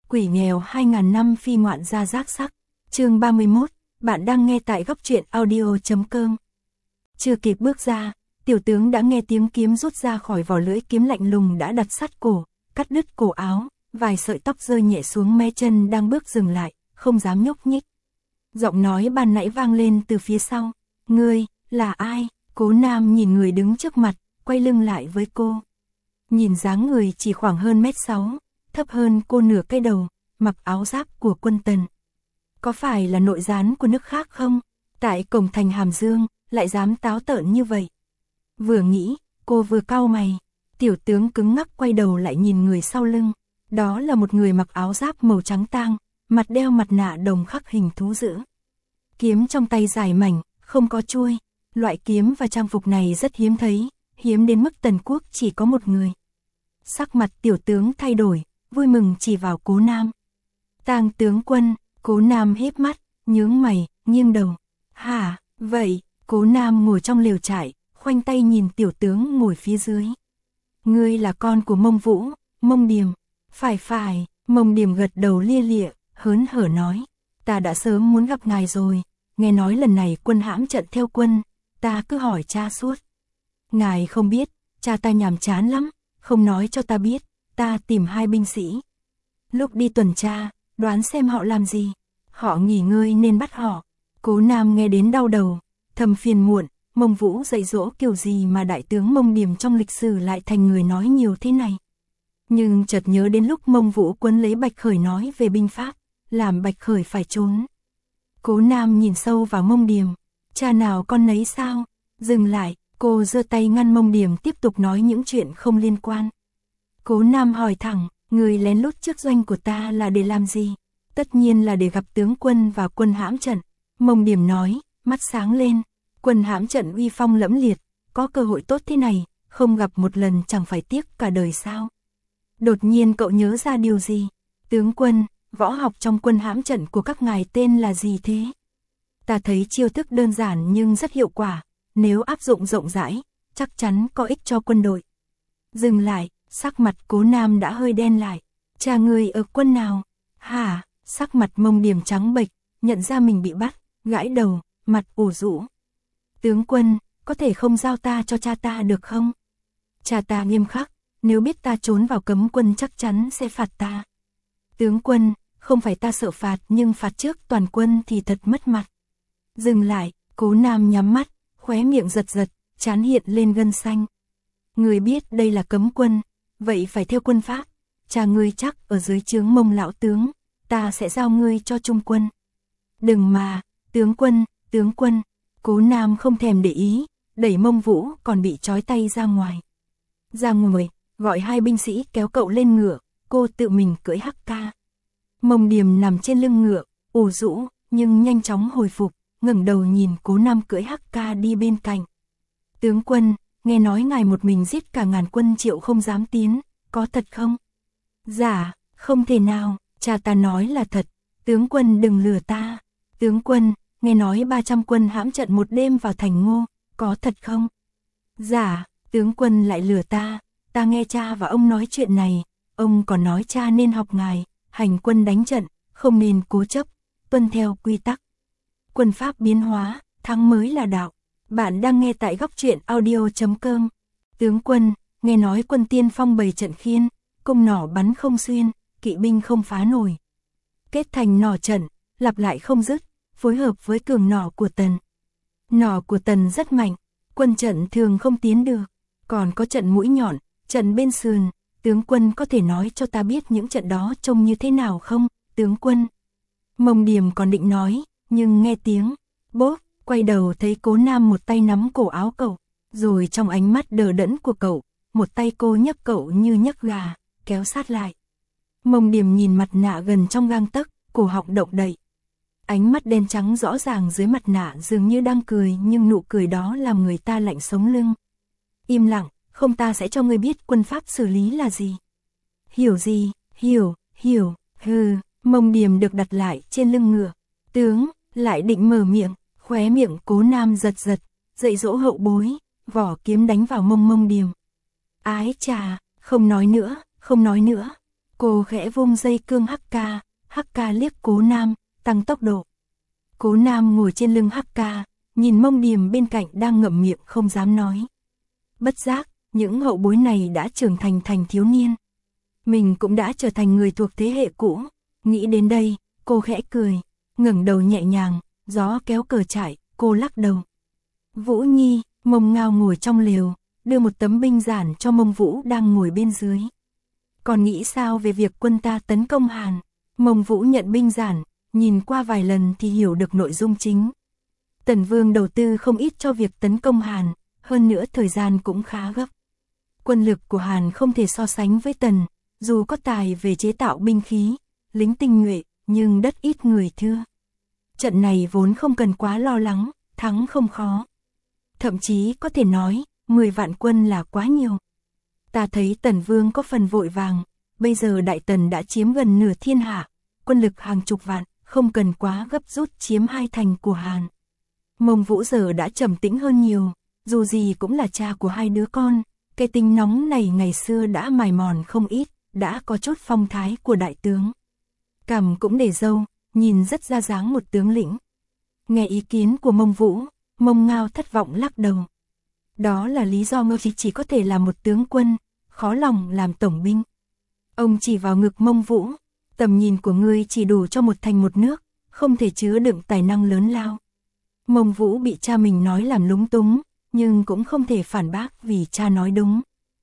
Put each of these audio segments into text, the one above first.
Quỷ nghèo 2000 năm phi ngoạn gia giác sắc. Chương 31, bạn đang nghe tại góc truyện audio.com. Chưa kịp bước ra, tiểu tướng đã nghe tiếng kiếm rút ra khỏi vỏ, lưỡi kiếm lạnh lùng đã đặt sát cổ, cắt đứt cổ áo, vài sợi tóc rơi nhẹ xuống mé chân đang bước dừng lại, không dám nhúc nhích. Giọng nói ban nãy vang lên từ phía sau. Ngươi, là ai? Cố Nam nhìn người đứng trước mặt, quay lưng lại với cô. Nhìn dáng người chỉ khoảng hơn 1m6, thấp hơn cô nửa cái đầu, mặc áo giáp của quân Tần. Có phải là nội gián của nước khác không? Tại cổng thành Hàm Dương, lại dám táo tợn như vậy. Vừa nghĩ, cô vừa cau mày. Tiểu tướng cứng ngắc quay đầu lại nhìn người sau lưng. Đó là một người mặc áo giáp màu trắng tang, mặt đeo mặt nạ đồng khắc hình thú dữ. Kiếm trong tay dài mảnh, không có chuôi. Loại kiếm và trang phục này rất hiếm thấy, hiếm đến mức Tần quốc chỉ có một người. Sắc mặt tiểu tướng thay đổi, vui mừng chỉ vào Cố Nam. Tang tướng quân. Cố Nam híp mắt, nhướng mày, nghiêng đầu. Hả, vậy? Cố Nam ngồi trong lều trại, khoanh tay nhìn tiểu tướng ngồi phía dưới. Ngươi là con của Mông Vũ, Mông Điềm. Phải, Mông Điềm gật đầu lia lịa, hớn hở nói. Ta đã sớm muốn gặp ngài rồi, nghe nói lần này quân hãm trận theo quân, ta cứ hỏi cha suốt. Ngài không biết, cha ta nhàm chán lắm, không nói cho ta biết, ta tìm 2 binh sĩ. Lúc đi tuần tra, đoán xem họ làm gì, họ nghỉ ngơi nên bắt họ. Cố Nam nghe đến đau đầu, thầm phiền muộn, Mông Vũ dạy dỗ kiểu gì mà đại tướng Mông Điềm trong lịch sử lại thành người nói nhiều thế này. Nhưng chợt nhớ đến lúc Mông Vũ quấn lấy Bạch Khởi nói về binh pháp, làm Bạch Khởi phải trốn. Cố Nam nhìn sâu vào Mông Điềm, cha nào con nấy sao? Dừng lại, cô giơ tay ngăn Mông Điềm tiếp tục nói những chuyện không liên quan. Cố Nam hỏi thẳng, người lén lút trước doanh của ta là để làm gì? Tất nhiên là để gặp tướng quân và quân hãm trận. Mông Điềm nói, mắt sáng lên. Quân hãm trận uy phong lẫm liệt, có cơ hội tốt thế này, không gặp một lần chẳng phải tiếc cả đời sao? Đột nhiên cậu nhớ ra điều gì? Tướng quân, võ học trong quân hãm trận của các ngài tên là gì thế? Ta thấy chiêu thức đơn giản nhưng rất hiệu quả, nếu áp dụng rộng rãi, chắc chắn có ích cho quân đội. Dừng lại, sắc mặt Cố Nam đã hơi đen lại. Cha người ở quân nào? Hả? Sắc mặt Mông Điềm trắng bệch, nhận ra mình bị bắt, gãi đầu, mặt ủ rũ. Tướng quân, có thể không giao ta cho cha ta được không? Cha ta nghiêm khắc, nếu biết ta trốn vào cấm quân chắc chắn sẽ phạt ta. Tướng quân, không phải ta sợ phạt nhưng phạt trước toàn quân thì thật mất mặt. Dừng lại, Cố Nam nhắm mắt, khóe miệng giật giật, trán hiện lên gân xanh. Người biết đây là cấm quân, vậy phải theo quân pháp. Cha ngươi chắc ở dưới trướng Mông lão tướng, ta sẽ giao ngươi cho trung quân. Đừng mà, tướng quân. Cố Nam không thèm để ý, đẩy Mông Vũ còn bị trói tay ra ngoài. Ra ngoài, gọi 2 binh sĩ kéo cậu lên ngựa, cô tự mình cưỡi hắc ca. Mông Điềm nằm trên lưng ngựa, ủ rũ, nhưng nhanh chóng hồi phục, ngẩng đầu nhìn Cố Nam cưỡi hắc ca đi bên cạnh. Tướng quân, nghe nói ngài một mình giết cả ngàn quân Triệu không dám tiến, có thật không? Dạ, không thể nào, cha ta nói là thật, tướng quân đừng lừa ta. Tướng quân, nghe nói 300 quân hãm trận một đêm vào thành Ngô, có thật không? Dạ, tướng quân lại lừa ta nghe cha và ông nói chuyện này, ông còn nói cha nên học ngài, hành quân đánh trận, không nên cố chấp, tuân theo quy tắc. Quân pháp biến hóa, thắng mới là đạo. Bạn đang nghe tại góc truyện audio.com. Tướng quân, nghe nói quân tiên phong bày trận khiên, cung nỏ bắn không xuyên, kỵ binh không phá nổi. Kết thành nỏ trận, lặp lại không dứt, phối hợp với cường nỏ của Tần. Nỏ của Tần rất mạnh, quân trận thường không tiến được, còn có trận mũi nhọn, trận bên sườn. Tướng quân có thể nói cho ta biết những trận đó trông như thế nào không, tướng quân? Mông Điềm còn định nói, nhưng nghe tiếng bốp, quay đầu thấy Cố Nam một tay nắm cổ áo cậu, rồi trong ánh mắt đờ đẫn của cậu, một tay cô nhấc cậu như nhấc gà, kéo sát lại. Mông Điềm nhìn mặt nạ gần trong gang tấc, cổ họng động đậy. Ánh mắt đen trắng rõ ràng dưới mặt nạ dường như đang cười, nhưng nụ cười đó làm người ta lạnh sống lưng. Im lặng, không ta sẽ cho ngươi biết quân pháp xử lý là gì. Hiểu gì? Hiểu, hừ. Mông Điềm được đặt lại trên lưng ngựa. Tướng, lại định mở miệng, khóe miệng Cố Nam giật giật, dạy dỗ hậu bối, vỏ kiếm đánh vào Mông Điềm. Ái chà, không nói nữa. Cô khẽ vung dây cương Hắc Ca liếc Cố Nam, tăng tốc độ. Cố Nam ngồi trên lưng Hắc Ca, nhìn Mông Điềm bên cạnh đang ngậm miệng không dám nói. Bất giác, những hậu bối này đã trưởng thành thiếu niên. Mình cũng đã trở thành người thuộc thế hệ cũ. Nghĩ đến đây, cô khẽ cười, ngẩng đầu nhẹ nhàng, gió kéo cờ trại, cô lắc đầu. Vũ Nhi, Mông Ngao ngồi trong lều, đưa một tấm binh giản cho Mông Vũ đang ngồi bên dưới. Còn nghĩ sao về việc quân ta tấn công Hàn? Mông Vũ nhận binh giản, nhìn qua vài lần thì hiểu được nội dung chính. Tần Vương đầu tư không ít cho việc tấn công Hàn, hơn nữa thời gian cũng khá gấp. Quân lực của Hàn không thể so sánh với Tần, dù có tài về chế tạo binh khí, lính tinh nhuệ, nhưng đất ít người thưa. Trận này vốn không cần quá lo lắng, thắng không khó. Thậm chí có thể nói, 10 vạn quân là quá nhiều. Ta thấy Tần Vương có phần vội vàng, bây giờ Đại Tần đã chiếm gần nửa thiên hạ, quân lực hàng chục vạn, không cần quá gấp rút chiếm 2 thành của Hàn. Mông Vũ giờ đã trầm tĩnh hơn nhiều, dù gì cũng là cha của 2 đứa con, cái tính nóng này ngày xưa đã mài mòn không ít, đã có chút phong thái của đại tướng. Cằm cũng để râu, nhìn rất ra dáng một tướng lĩnh. Nghe ý kiến của Mông Vũ, Mông Ngao thất vọng lắc đầu. Đó là lý do ngươi chỉ có thể là một tướng quân, khó lòng làm tổng binh. Ông chỉ vào ngực Mông Vũ, tầm nhìn của ngươi chỉ đủ cho một thành một nước, không thể chứa đựng tài năng lớn lao. Mông Vũ bị cha mình nói làm lúng túng, nhưng cũng không thể phản bác vì cha nói đúng.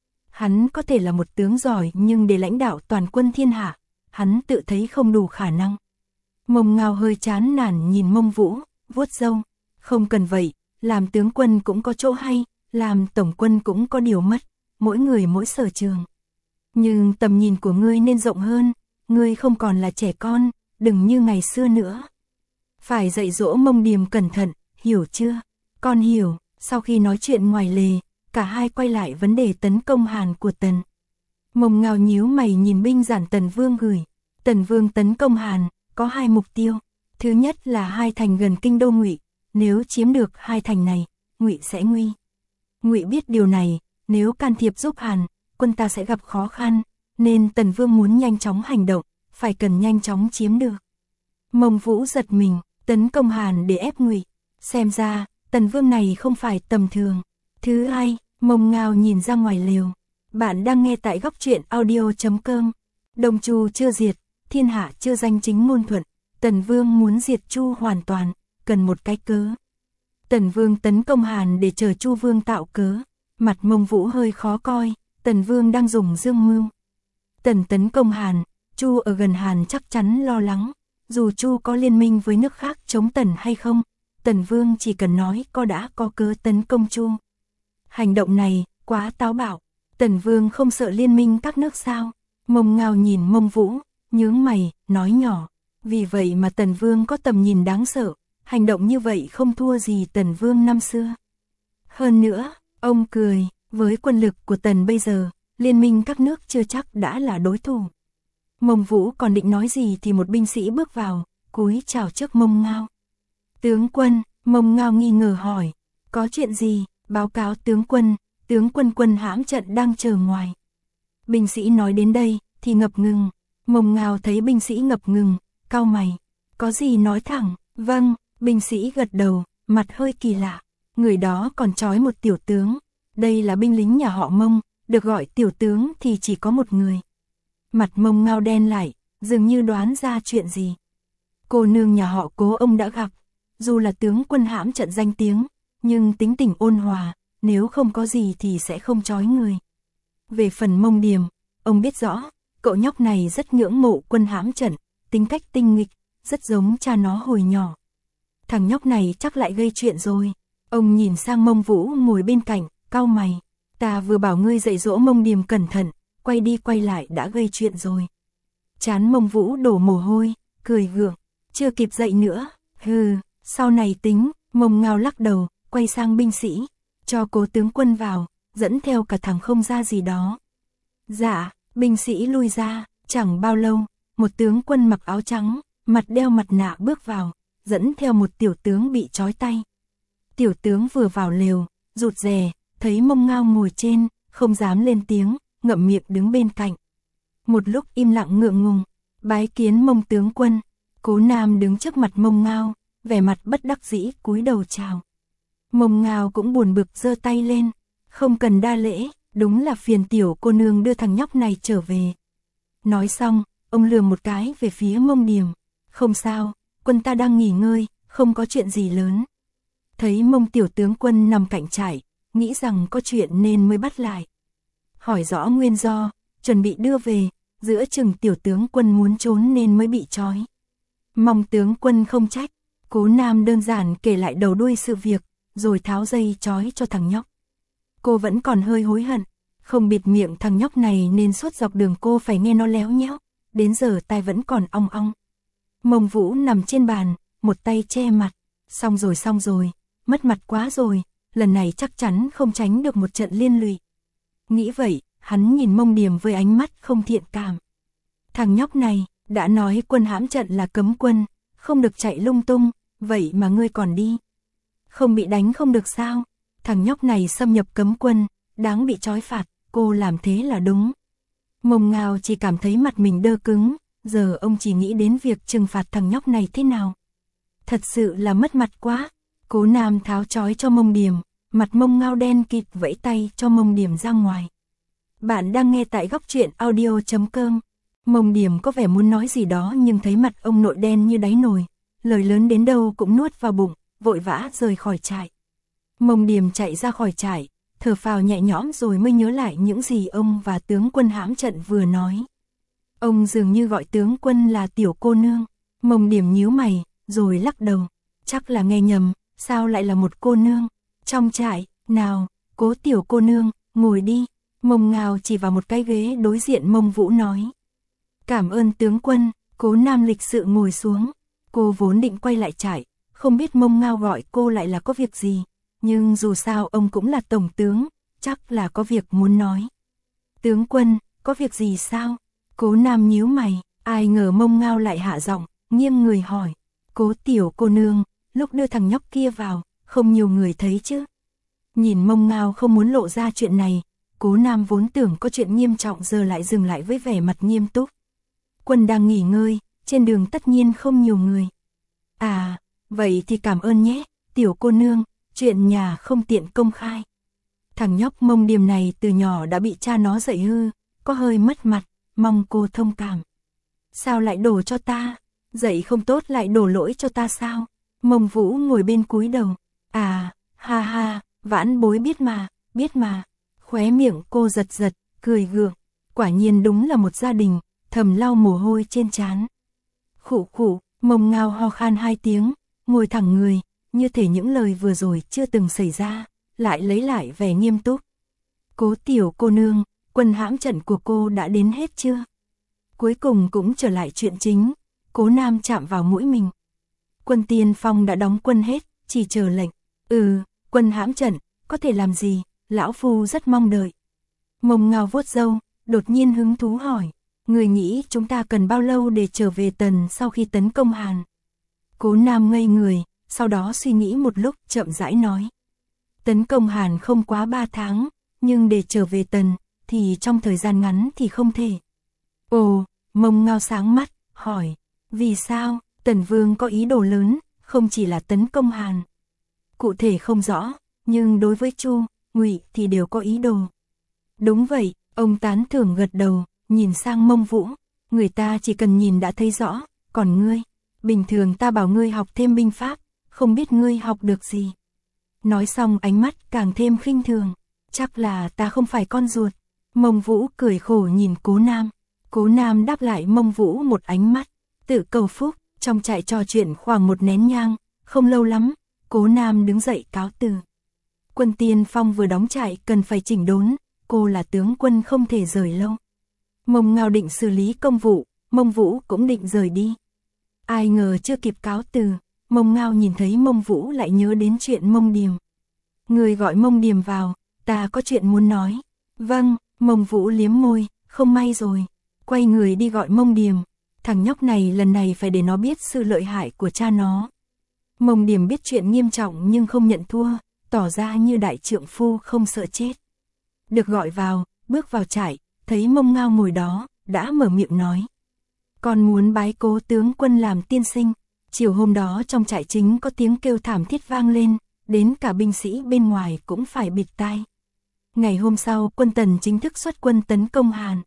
Hắn có thể là một tướng giỏi nhưng để lãnh đạo toàn quân thiên hạ, hắn tự thấy không đủ khả năng. Mông Ngao hơi chán nản nhìn Mông Vũ, vuốt râu. Không cần vậy, làm tướng quân cũng có chỗ hay, làm tổng quân cũng có điều mất, mỗi người mỗi sở trường. Nhưng tầm nhìn của ngươi nên rộng hơn, ngươi không còn là trẻ con, đừng như ngày xưa nữa. Phải dạy dỗ Mông Điềm cẩn thận, hiểu chưa? Con hiểu. Sau khi nói chuyện ngoài lề, cả hai quay lại vấn đề tấn công Hàn của Tần. Mông Ngao nhíu mày nhìn binh giản Tần Vương gửi. Tần Vương tấn công Hàn, có 2 mục tiêu. Thứ nhất là 2 thành gần kinh đô Ngụy, nếu chiếm được 2 thành này, Ngụy sẽ nguy. Ngụy biết điều này, nếu can thiệp giúp Hàn, quân ta sẽ gặp khó khăn, nên Tần Vương muốn nhanh chóng hành động, phải cần nhanh chóng chiếm được. Mông Vũ giật mình, tấn công Hàn để ép Ngụy, xem ra Tần Vương này không phải tầm thường. Thứ hai, Mông Ngao nhìn ra ngoài lều. Bạn đang nghe tại góc truyện audio.com. Đồng Chu chưa diệt, thiên hạ chưa danh chính ngôn thuận. Tần Vương muốn diệt Chu hoàn toàn, cần một cái cớ. Tần Vương tấn công Hàn để chờ Chu Vương tạo cớ. Mặt Mông Vũ hơi khó coi, Tần Vương đang dùng dương mưu. Tần tấn công Hàn, Chu ở gần Hàn chắc chắn lo lắng. Dù Chu có liên minh với nước khác chống Tần hay không, Tần Vương chỉ cần nói đã có cớ tấn công Chu. Hành động này quá táo bạo, Tần Vương không sợ liên minh các nước sao? Mông Ngao nhìn Mông Vũ, nhướng mày, nói nhỏ. Vì vậy mà Tần Vương có tầm nhìn đáng sợ, hành động như vậy không thua gì Tần Vương năm xưa. Hơn nữa, ông cười, với quân lực của Tần bây giờ, liên minh các nước chưa chắc đã là đối thủ. Mông Vũ còn định nói gì thì một binh sĩ bước vào, cúi chào trước Mông Ngao. Tướng quân, Mông Ngao nghi ngờ hỏi, có chuyện gì? Báo cáo tướng quân quân hãm trận đang chờ ngoài. Binh sĩ nói đến đây thì ngập ngừng. Mông Ngao thấy binh sĩ ngập ngừng, cau mày, có gì nói thẳng. Vâng, binh sĩ gật đầu, mặt hơi kỳ lạ. Người đó còn trói một tiểu tướng. Đây là binh lính nhà họ Mông, được gọi tiểu tướng thì chỉ có một người. Mặt Mông Ngao đen lại, dường như đoán ra chuyện gì. Cô nương nhà họ Cố ông đã gặp, dù là tướng quân hãm trận danh tiếng, nhưng tính tình ôn hòa, nếu không có gì thì sẽ không trói người. Về phần Mông Điềm, ông biết rõ, cậu nhóc này rất ngưỡng mộ quân hãm trận, tính cách tinh nghịch, rất giống cha nó hồi nhỏ. Thằng nhóc này chắc lại gây chuyện rồi. Ông nhìn sang Mông Vũ ngồi bên cạnh, cau mày. Ta vừa bảo ngươi dạy dỗ Mông Điềm cẩn thận, quay đi quay lại đã gây chuyện rồi. Trán Mông Vũ đổ mồ hôi, cười gượng, chưa kịp dậy nữa. Hừ, sau này tính. Mông Ngao lắc đầu, quay sang binh sĩ, cho Cố tướng quân vào, dẫn theo cả thằng không ra gì đó. Dạ, binh sĩ lui ra, chẳng bao lâu, một tướng quân mặc áo trắng, mặt đeo mặt nạ bước vào, dẫn theo một tiểu tướng bị trói tay. Tiểu tướng vừa vào lều, rụt rè, thấy Mông Ngao ngồi trên, không dám lên tiếng, ngậm miệng đứng bên cạnh. Một lúc im lặng ngượng ngùng, bái kiến Mông tướng quân. Cố Nam đứng trước mặt Mông Ngao, vẻ mặt bất đắc dĩ cúi đầu chào. Mông Ngao cũng buồn bực giơ tay lên, không cần đa lễ, đúng là phiền tiểu cô nương đưa thằng nhóc này trở về. Nói xong, ông lườm một cái về phía Mông Điểm, không sao, quân ta đang nghỉ ngơi, không có chuyện gì lớn. Thấy Mông tiểu tướng quân nằm cạnh trại, nghĩ rằng có chuyện nên mới bắt lại. Hỏi rõ nguyên do, chuẩn bị đưa về, giữa chừng tiểu tướng quân muốn trốn nên mới bị trói. Mong tướng quân không trách. Cố Nam đơn giản kể lại đầu đuôi sự việc, rồi tháo dây trói cho thằng nhóc. Cô vẫn còn hơi hối hận, không bịt miệng thằng nhóc này nên suốt dọc đường cô phải nghe nó léo nhéo, đến giờ tai vẫn còn ong ong. Mông Vũ nằm trên bàn, một tay che mặt, xong rồi, mất mặt quá rồi, lần này chắc chắn không tránh được một trận liên lụy. Nghĩ vậy, hắn nhìn Mông Điểm với ánh mắt không thiện cảm. Thằng nhóc này, đã nói quân hãm trận là cấm quân, không được chạy lung tung, vậy mà ngươi còn đi. Không bị đánh không được sao, thằng nhóc này xâm nhập cấm quân, đáng bị trói phạt, cô làm thế là đúng. Mông Ngao chỉ cảm thấy mặt mình đơ cứng, giờ ông chỉ nghĩ đến việc trừng phạt thằng nhóc này thế nào. Thật sự là mất mặt quá. Cố Nam tháo trói cho Mông Điểm, mặt Mông Ngao đen kịt vẫy tay cho Mông Điểm ra ngoài. Bạn đang nghe tại góc truyện audio.com. Mông Điểm có vẻ muốn nói gì đó nhưng thấy mặt ông nội đen như đáy nồi, lời lớn đến đâu cũng nuốt vào bụng, vội vã rời khỏi trại. Mông Điểm chạy ra khỏi trại, thở phào nhẹ nhõm rồi mới nhớ lại những gì ông và tướng quân hãm trận vừa nói. Ông dường như gọi tướng quân là tiểu cô nương. Mông Điểm nhíu mày, rồi lắc đầu, chắc là nghe nhầm, sao lại là một cô nương? Trong trại, nào, Cố tiểu cô nương, ngồi đi. Mông Ngao chỉ vào một cái ghế đối diện Mông Vũ nói. Cảm ơn tướng quân. Cố Nam lịch sự ngồi xuống. Cô vốn định quay lại trại, không biết Mông Ngao gọi cô lại là có việc gì, nhưng dù sao ông cũng là tổng tướng, chắc là có việc muốn nói. Tướng quân, có việc gì sao? Cố Nam nhíu mày, ai ngờ Mông Ngao lại hạ giọng, nghiêng người hỏi. Cố tiểu cô nương, lúc đưa thằng nhóc kia vào, không nhiều người thấy chứ? Nhìn Mông Ngao không muốn lộ ra chuyện này, Cố Nam vốn tưởng có chuyện nghiêm trọng giờ lại dừng lại với vẻ mặt nghiêm túc. Quân đang nghỉ ngơi, trên đường tất nhiên không nhiều người. À, vậy thì cảm ơn nhé, tiểu cô nương, chuyện nhà không tiện công khai. Thằng nhóc Mông Điểm này từ nhỏ đã bị cha nó dạy hư, có hơi mất mặt, mong cô thông cảm. Sao lại đổ cho ta? Dạy không tốt lại đổ lỗi cho ta sao? Mông Vũ ngồi bên cúi đầu. À, ha ha, vãn bối biết mà. Khóe miệng cô giật giật, cười gượng. Quả nhiên đúng là một gia đình, thầm lau mồ hôi trên trán. Khụ khụ, Mông Ngao ho khan 2 tiếng, ngồi thẳng người, như thể những lời vừa rồi chưa từng xảy ra, lại lấy lại vẻ nghiêm túc. Cố tiểu cô nương, quân hãm trận của cô đã đến hết chưa? Cuối cùng cũng trở lại chuyện chính. Cố Nam chạm vào mũi mình. Quân tiên phong đã đóng quân hết, chỉ chờ lệnh. Quân hãm trận, có thể làm gì, lão phu rất mong đợi. Mông Ngao vuốt râu, đột nhiên hứng thú hỏi. Người nghĩ chúng ta cần bao lâu để trở về Tần sau khi tấn công Hàn? Cố Nam ngây người, sau đó suy nghĩ một lúc chậm rãi nói. Tấn công Hàn không quá 3 tháng, nhưng để trở về Tần, thì trong thời gian ngắn thì không thể. Ồ, Mông Ngao sáng mắt, hỏi. Vì sao? Tần Vương có ý đồ lớn, không chỉ là tấn công Hàn. Cụ thể không rõ, nhưng đối với Chu, Ngụy thì đều có ý đồ. Đúng vậy, ông tán thưởng gật đầu, nhìn sang Mông Vũ. Người ta chỉ cần nhìn đã thấy rõ, còn ngươi, bình thường ta bảo ngươi học thêm binh pháp, không biết ngươi học được gì. Nói xong ánh mắt càng thêm khinh thường. Chắc là ta không phải con ruột. Mông Vũ cười khổ nhìn Cố Nam. Cố Nam đáp lại Mông Vũ một ánh mắt, tự cầu phúc. Trong trại trò chuyện khoảng 1 nén nhang, không lâu lắm, Cố Nam đứng dậy cáo từ. Quân tiên phong vừa đóng trại cần phải chỉnh đốn, cô là tướng quân không thể rời lâu. Mông Ngao định xử lý công vụ, Mông Vũ cũng định rời đi. Ai ngờ chưa kịp cáo từ, Mông Ngao nhìn thấy Mông Vũ lại nhớ đến chuyện Mông Điềm. Người gọi Mông Điềm vào, ta có chuyện muốn nói. Vâng, Mông Vũ liếm môi, không may rồi. Quay người đi gọi Mông Điềm. Thằng nhóc này lần này phải để nó biết sự lợi hại của cha nó. Mông Điềm biết chuyện nghiêm trọng nhưng không nhận thua, tỏ ra như đại trượng phu không sợ chết. Được gọi vào, bước vào trại, thấy Mông Ngao ngồi đó, đã mở miệng nói. Con muốn bái Cố tướng quân làm tiên sinh. Chiều hôm đó trong trại chính có tiếng kêu thảm thiết vang lên, đến cả binh sĩ bên ngoài cũng phải bịt tai. Ngày hôm sau, quân Tần chính thức xuất quân tấn công Hàn.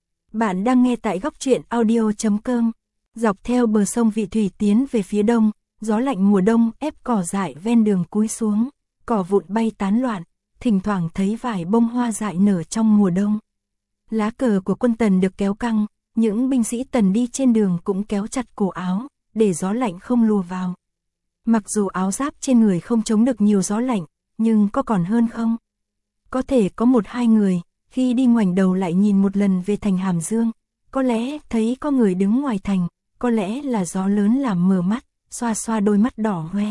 Bạn đang nghe tại góc truyện audio.com. Dọc theo bờ sông Vị Thủy tiến về phía đông, gió lạnh mùa đông ép cỏ dại ven đường cúi xuống, cỏ vụn bay tán loạn, thỉnh thoảng thấy vài bông hoa dại nở trong mùa đông. Lá cờ của quân Tần được kéo căng, những binh sĩ Tần đi trên đường cũng kéo chặt cổ áo, để gió lạnh không lùa vào. Mặc dù áo giáp trên người không chống được nhiều gió lạnh, nhưng có còn hơn không? Có thể có một hai người, khi đi ngoảnh đầu lại nhìn một lần về thành Hàm Dương, có lẽ thấy có người đứng ngoài thành, có lẽ là gió lớn làm mờ mắt, xoa xoa đôi mắt đỏ hoe.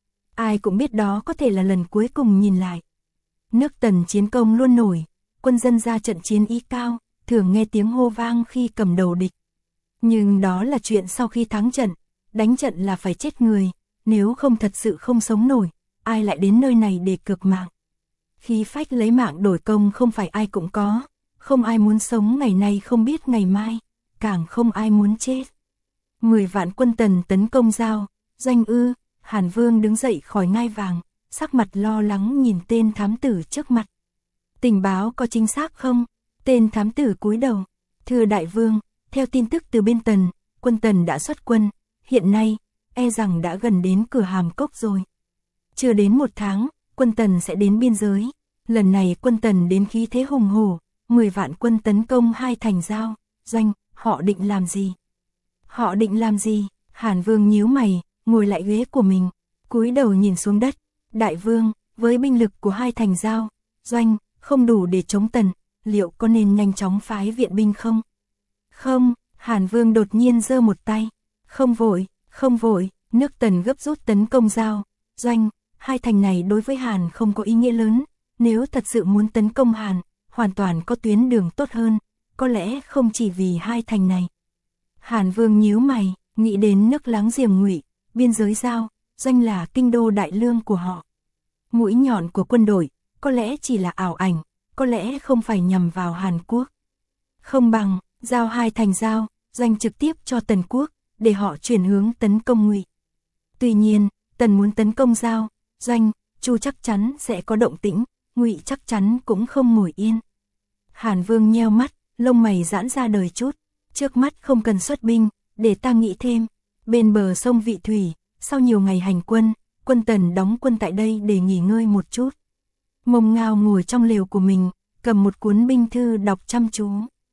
Ai cũng biết đó có thể là lần cuối cùng nhìn lại. Nước Tần chiến công luôn nổi, quân dân ra trận chiến ý cao, thường nghe tiếng hô vang khi cầm đầu địch. Nhưng đó là chuyện sau khi thắng trận, đánh trận là phải chết người, nếu không thật sự không sống nổi, ai lại đến nơi này để cược mạng. Khí phách lấy mạng đổi công không phải ai cũng có, không ai muốn sống ngày nay không biết ngày mai, càng không ai muốn chết. 10 vạn quân Tần tấn công Giao, Doanh ư, Hàn Vương đứng dậy khỏi ngai vàng, sắc mặt lo lắng nhìn tên thám tử trước mặt. Tình báo có chính xác không? Tên thám tử cúi đầu. Thưa đại vương, theo tin tức từ bên Tần, quân Tần đã xuất quân, hiện nay, e rằng đã gần đến cửa Hàm Cốc rồi. Chưa đến 1 tháng, quân Tần sẽ đến biên giới. Lần này quân Tần đến khí thế hùng hổ, 10 vạn quân tấn công 2 thành Giao, Doanh, họ định làm gì? Họ định làm gì? Hàn Vương nhíu mày, ngồi lại ghế của mình, cúi đầu nhìn xuống đất. Đại vương, với binh lực của 2 thành Giao, Doanh, không đủ để chống Tần, liệu có nên nhanh chóng phái viện binh không? Không, Hàn Vương đột nhiên giơ một tay. Không vội, nước Tần gấp rút tấn công Giao, Doanh, 2 thành này đối với Hàn không có ý nghĩa lớn. Nếu thật sự muốn tấn công Hàn, hoàn toàn có tuyến đường tốt hơn, có lẽ không chỉ vì 2 thành này. Hàn Vương nhíu mày, nghĩ đến nước láng giềng Ngụy, biên giới Giao, Doanh là kinh đô đại lương của họ. Mũi nhọn của quân đội, có lẽ chỉ là ảo ảnh, có lẽ không phải nhằm vào Hàn Quốc. Không bằng, giao 2 thành Giao, Doanh trực tiếp cho Tần Quốc, để họ chuyển hướng tấn công Ngụy. Tuy nhiên, Tần muốn tấn công Giao, Doanh, Chu chắc chắn sẽ có động tĩnh, Ngụy chắc chắn cũng không ngồi yên. Hàn Vương nheo mắt, lông mày giãn ra đời chút, trước mắt không cần xuất binh, để ta nghĩ thêm. Bên bờ sông Vị Thủy, sau nhiều ngày hành quân, quân Tần đóng quân tại đây để nghỉ ngơi một chút. Mông Ngao ngồi trong lều của mình, cầm một cuốn binh thư đọc chăm chú.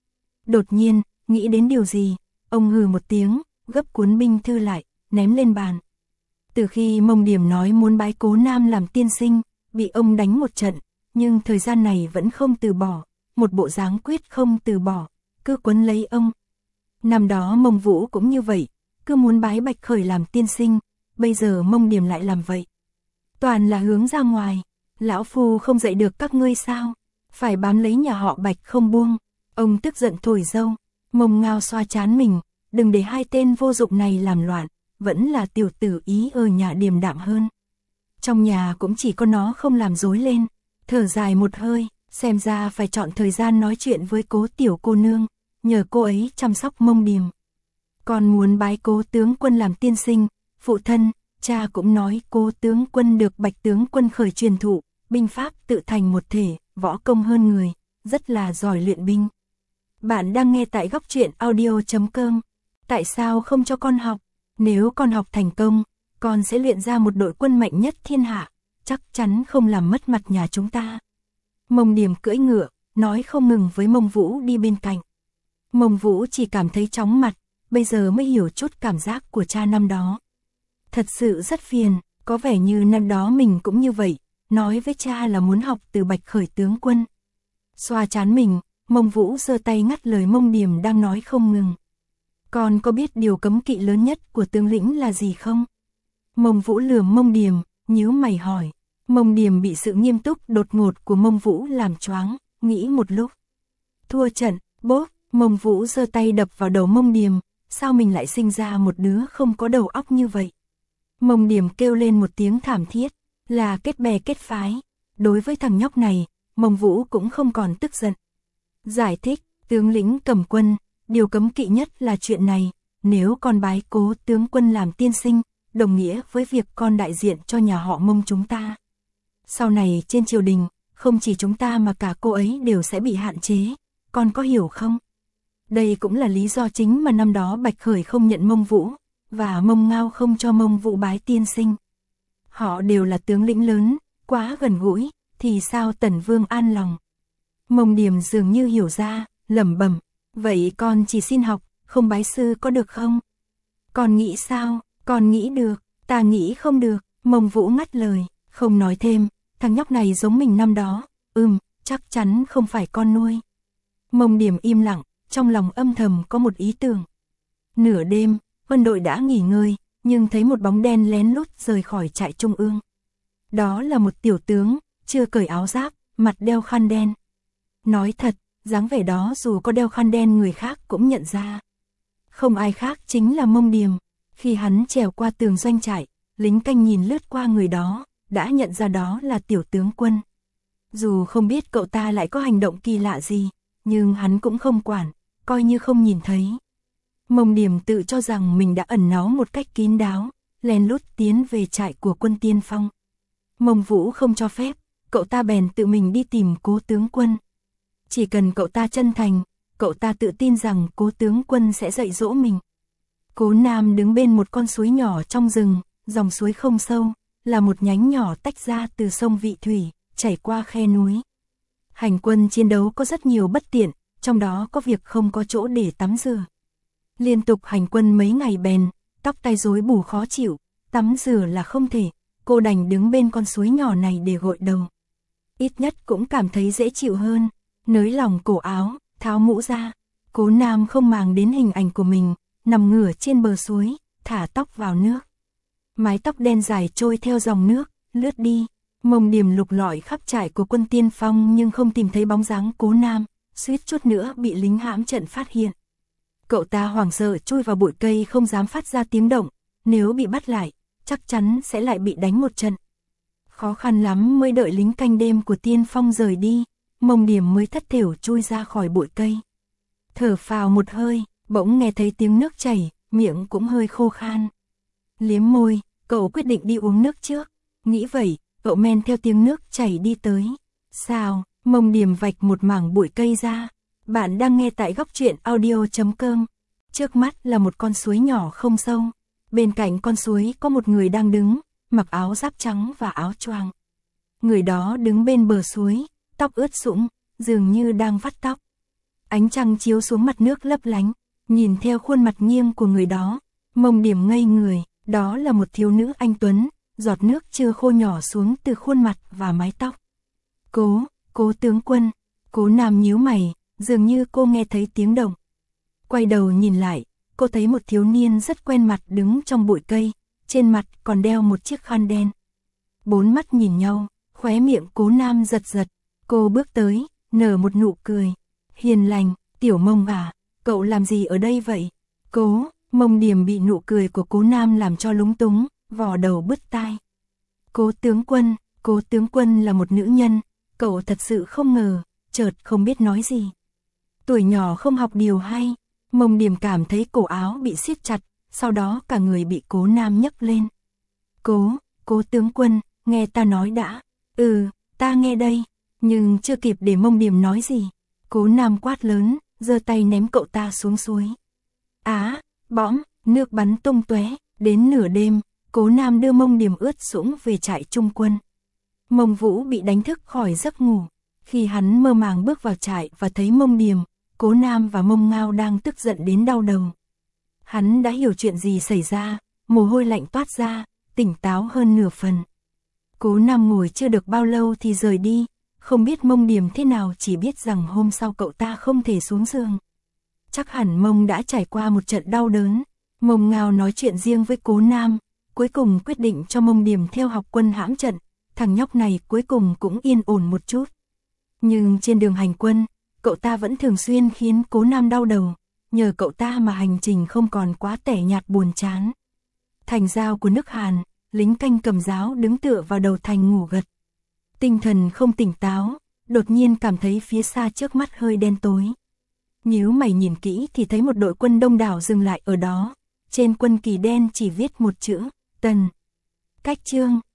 Đột nhiên, nghĩ đến điều gì, ông hừ một tiếng, gấp cuốn binh thư lại, ném lên bàn. Từ khi Mông Điểm nói muốn bái Cố Nam làm tiên sinh, bị ông đánh một trận, nhưng thời gian này vẫn không từ bỏ, một bộ dáng quyết không từ bỏ, cứ quấn lấy ông. Năm đó Mông Vũ cũng như vậy, cứ muốn bái Bạch Khởi làm tiên sinh, bây giờ Mông Điểm lại làm vậy. Toàn là hướng ra ngoài, lão phu không dạy được các ngươi sao, phải bám lấy nhà họ Bạch không buông. Ông tức giận thổi râu, Mông Ngao xoa trán mình, đừng để 2 tên vô dụng này làm loạn, vẫn là tiểu tử Ý ở nhà điềm đạm hơn. Trong nhà cũng chỉ có nó không làm rối lên, thở dài một hơi, xem ra phải chọn thời gian nói chuyện với Cố tiểu cô nương, nhờ cô ấy chăm sóc Mông Điềm. Con muốn bái Cố tướng quân làm tiên sinh, phụ thân, cha cũng nói Cố tướng quân được Bạch tướng quân khởi truyền thụ, binh pháp tự thành một thể, võ công hơn người, rất là giỏi luyện binh. Bạn đang nghe tại góc truyện audio.com. Tại sao không cho con học? Nếu con học thành công, con sẽ luyện ra một đội quân mạnh nhất thiên hạ, chắc chắn không làm mất mặt nhà chúng ta. Mông Điểm cưỡi ngựa, nói không ngừng với Mông Vũ đi bên cạnh. Mông Vũ chỉ cảm thấy chóng mặt, bây giờ mới hiểu chút cảm giác của cha năm đó. Thật sự rất phiền, có vẻ như năm đó mình cũng như vậy, nói với cha là muốn học từ Bạch Khởi tướng quân. Xoa trán mình, Mông Vũ giơ tay ngắt lời Mông Điểm đang nói không ngừng. Con có biết điều cấm kỵ lớn nhất của tướng lĩnh là gì không? Mông Vũ lườm Mông Điểm, nhíu mày hỏi. Mông Điểm bị sự nghiêm túc đột ngột của Mông Vũ làm choáng, nghĩ một lúc. Thua trận, bốp, Mông Vũ giơ tay đập vào đầu Mông Điểm, sao mình lại sinh ra một đứa không có đầu óc như vậy? Mông Điểm kêu lên một tiếng thảm thiết, là kết bè kết phái. Đối với thằng nhóc này, Mông Vũ cũng không còn tức giận. Giải thích, tướng lĩnh cầm quân, điều cấm kỵ nhất là chuyện này, nếu con bái Cố tướng quân làm tiên sinh, đồng nghĩa với việc con đại diện cho nhà họ Mông chúng ta. Sau này trên triều đình, không chỉ chúng ta mà cả cô ấy đều sẽ bị hạn chế, con có hiểu không? Đây cũng là lý do chính mà năm đó Bạch Khởi không nhận Mông Vũ, và Mông Ngao không cho Mông Vũ bái tiên sinh. Họ đều là tướng lĩnh lớn, quá gần gũi, thì sao Tần Vương an lòng? Mông Điềm dường như hiểu ra, lẩm bẩm, vậy con chỉ xin học, không bái sư có được không? Con nghĩ sao? Con nghĩ được, ta nghĩ không được. Mông Vũ ngắt lời, không nói thêm, thằng nhóc này giống mình năm đó, chắc chắn không phải con nuôi. Mông Điềm im lặng, trong lòng âm thầm có một ý tưởng. Nửa đêm, quân đội đã nghỉ ngơi, nhưng thấy một bóng đen lén lút rời khỏi trại trung ương. Đó là một tiểu tướng, chưa cởi áo giáp, mặt đeo khăn đen. Nói thật, dáng vẻ đó dù có đeo khăn đen người khác cũng nhận ra. Không ai khác chính là Mông Điềm. Khi hắn trèo qua tường doanh trại, lính canh nhìn lướt qua người đó, đã nhận ra đó là tiểu tướng Quân. Dù không biết cậu ta lại có hành động kỳ lạ gì, nhưng hắn cũng không quản, coi như không nhìn thấy. Mông Điềm tự cho rằng mình đã ẩn náu một cách kín đáo, lén lút tiến về trại của quân Tiên Phong. Mông Vũ không cho phép, cậu ta bèn tự mình đi tìm Cố tướng Quân. Chỉ cần cậu ta chân thành, cậu ta tự tin rằng Cố tướng Quân sẽ dạy dỗ mình. Cố Nam đứng bên một con suối nhỏ trong rừng, dòng suối không sâu, là một nhánh nhỏ tách ra từ sông Vị Thủy, chảy qua khe núi. Hành quân chiến đấu có rất nhiều bất tiện, trong đó có việc không có chỗ để tắm rửa. Liên tục hành quân mấy ngày bèn, tóc tai rối bù khó chịu, tắm rửa là không thể, cô đành đứng bên con suối nhỏ này để gội đầu. Ít nhất cũng cảm thấy dễ chịu hơn, nới lỏng cổ áo, tháo mũ ra. Cố Nam không màng đến hình ảnh của mình, nằm ngửa trên bờ suối, thả tóc vào nước. Mái tóc đen dài trôi theo dòng nước, lướt đi. Mông Điềm lục lọi khắp trại của quân Tiên Phong nhưng không tìm thấy bóng dáng Cố Nam, suýt chút nữa bị lính hãm trận phát hiện. Cậu ta hoảng sợ chui vào bụi cây không dám phát ra tiếng động, nếu bị bắt lại, chắc chắn sẽ lại bị đánh một trận. Khó khăn lắm mới đợi lính canh đêm của Tiên Phong rời đi, Mông Điềm mới thất thểu chui ra khỏi bụi cây. Thở phào một hơi, bỗng nghe thấy tiếng nước chảy, miệng cũng hơi khô khan. Liếm môi, cậu quyết định đi uống nước trước. Nghĩ vậy, cậu men theo tiếng nước chảy đi tới. Sao? Mông Điềm vạch một mảng bụi cây ra. Bạn đang nghe tại góc truyện audio.com. Trước mắt là một con suối nhỏ không sâu. Bên cạnh con suối có một người đang đứng, mặc áo giáp trắng và áo choàng. Người đó đứng bên bờ suối, tóc ướt sũng, dường như đang vắt tóc. Ánh trăng chiếu xuống mặt nước lấp lánh, nhìn theo khuôn mặt nghiêng của người đó, Mông Điềm ngây người, đó là một thiếu nữ anh tuấn, giọt nước chưa khô nhỏ xuống từ khuôn mặt và mái tóc. Cố tướng Quân. Cố Nam nhíu mày, dường như cô nghe thấy tiếng động. Quay đầu nhìn lại, cô thấy một thiếu niên rất quen mặt đứng trong bụi cây, trên mặt còn đeo một chiếc khăn đen. Bốn mắt nhìn nhau, khóe miệng Cố Nam giật giật, cô bước tới, nở một nụ cười. Hiền lành, tiểu Mông à, cậu làm gì ở đây vậy? Mông Điềm bị nụ cười của Cố Nam làm cho lúng túng, vò đầu bứt tai. Cố tướng quân là một nữ nhân, cậu thật sự không ngờ, chợt không biết nói gì. Tuổi nhỏ không học điều hay, Mông Điềm cảm thấy cổ áo bị siết chặt, sau đó cả người bị Cố Nam nhấc lên. Cố tướng quân, nghe ta nói đã. Ta nghe đây, nhưng chưa kịp để Mông Điềm nói gì. Cố Nam quát lớn, giơ tay ném cậu ta xuống suối. Bõm, nước bắn tung tóe. Đến nửa đêm, Cố Nam đưa Mông Điềm ướt sũng về trại trung quân. Mông Vũ bị đánh thức khỏi giấc ngủ. Khi hắn mơ màng bước vào trại và thấy Mông Điềm, Cố Nam và Mông Ngao đang tức giận đến đau đầu. Hắn đã hiểu chuyện gì xảy ra, mồ hôi lạnh toát ra, tỉnh táo hơn nửa phần. Cố Nam ngồi chưa được bao lâu thì rời đi, không biết Mông Điềm thế nào, chỉ biết rằng hôm sau cậu ta không thể xuống giường. Chắc hẳn Mông đã trải qua một trận đau đớn. Mông Ngao nói chuyện riêng với Cố Nam, cuối cùng quyết định cho Mông Điềm theo học quân hãm trận. Thằng nhóc này cuối cùng cũng yên ổn một chút. Nhưng trên đường hành quân, cậu ta vẫn thường xuyên khiến Cố Nam đau đầu. Nhờ cậu ta mà hành trình không còn quá tẻ nhạt buồn chán. Thành giao của nước Hàn, lính canh cầm giáo đứng tựa vào đầu thành ngủ gật. Tinh thần không tỉnh táo, đột nhiên cảm thấy phía xa trước mắt hơi đen tối. Nhíu mày nhìn kỹ thì thấy một đội quân đông đảo dừng lại ở đó. Trên quân kỳ đen chỉ viết một chữ, Tần. Cách chương.